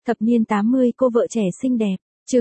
Thập niên 80 cô vợ trẻ xinh đẹp. Chương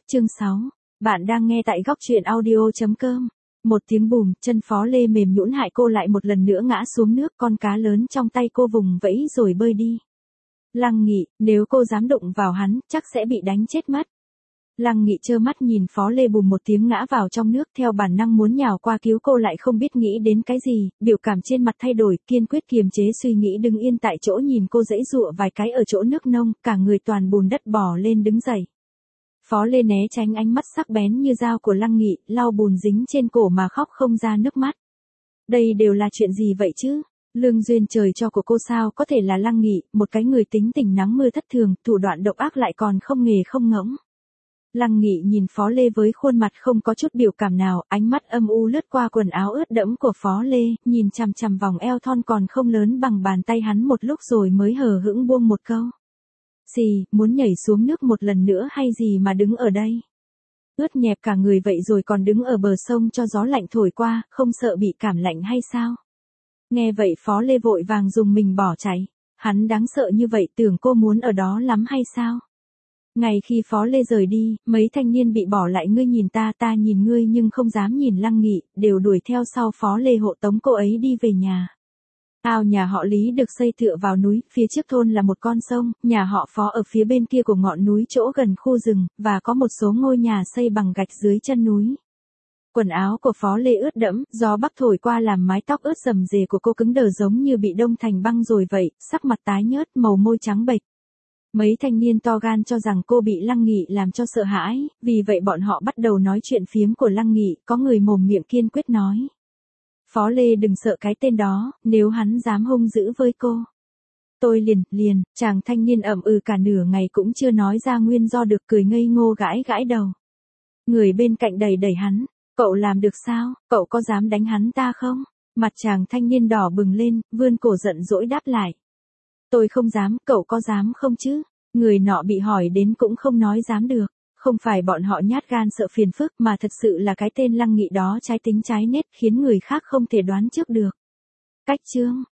6. Bạn đang nghe tại góc truyện audio.com. Một tiếng bùm, chân Phó Lê mềm nhũn hại cô lại một lần nữa ngã xuống nước, con cá lớn trong tay cô vùng vẫy rồi bơi đi. Lăng Nghị, nếu cô dám đụng vào hắn, chắc sẽ bị đánh chết mất. Lăng Nghị trơ mắt nhìn Phó Lê bùm một tiếng ngã vào trong nước, theo bản năng muốn nhào qua cứu cô lại không biết nghĩ đến cái gì, biểu cảm trên mặt thay đổi, kiên quyết kiềm chế suy nghĩ đứng yên tại chỗ nhìn cô giãy giụa vài cái ở chỗ nước nông, cả người toàn bùn đất bò lên đứng dậy. Phó Lê né tránh ánh mắt sắc bén như dao của Lăng Nghị, lau bùn dính trên cổ mà khóc không ra nước mắt. Đây đều là chuyện gì vậy chứ? Lương duyên trời cho của cô sao có thể là Lăng Nghị, một cái người tính tình nắng mưa thất thường, thủ đoạn độc ác lại còn không nghề không ngỗng. Lăng Nghị nhìn Phó Lê với khuôn mặt không có chút biểu cảm nào, ánh mắt âm u lướt qua quần áo ướt đẫm của Phó Lê, nhìn chằm chằm vòng eo thon còn không lớn bằng bàn tay hắn một lúc rồi mới hờ hững buông một câu. Gì, muốn nhảy xuống nước một lần nữa hay gì mà đứng ở đây? Ướt nhẹp cả người vậy rồi còn đứng ở bờ sông cho gió lạnh thổi qua, không sợ bị cảm lạnh hay sao? Nghe vậy Phó Lê vội vàng dùng mình bỏ chạy. Hắn đáng sợ như vậy tưởng cô muốn ở đó lắm hay sao? Ngày khi Phó Lê rời đi, mấy thanh niên bị bỏ lại ngươi nhìn ta nhìn ngươi nhưng không dám nhìn Lăng Nghị, đều đuổi theo sau Phó Lê hộ tống cô ấy đi về nhà. Ao nhà họ Lý được xây tựa vào núi, phía trước thôn là một con sông, nhà họ Phó ở phía bên kia của ngọn núi chỗ gần khu rừng, và có một số ngôi nhà xây bằng gạch dưới chân núi. Quần áo của Phó Lê ướt đẫm, gió bắc thổi qua làm mái tóc ướt rầm rề của cô cứng đờ giống như bị đông thành băng rồi vậy, sắc mặt tái nhợt, màu môi trắng bệch. Mấy thanh niên to gan cho rằng cô bị Lăng Nghị làm cho sợ hãi, vì vậy bọn họ bắt đầu nói chuyện phiếm của Lăng Nghị, có người mồm miệng kiên quyết nói. Phó Lê đừng sợ cái tên đó, nếu hắn dám hung dữ với cô. Tôi liền, chàng thanh niên ậm ừ cả nửa ngày cũng chưa nói ra nguyên do được, cười ngây ngô gãi đầu. Người bên cạnh đẩy hắn, cậu làm được sao, cậu có dám đánh hắn ta không? Mặt chàng thanh niên đỏ bừng lên, vươn cổ giận dỗi đáp lại. Tôi không dám, cậu có dám không chứ? Người nọ bị hỏi đến cũng không nói dám được. Không phải bọn họ nhát gan sợ phiền phức mà thật sự là cái tên Lăng Nghị đó trái tính trái nết khiến người khác không thể đoán trước được. Cách chương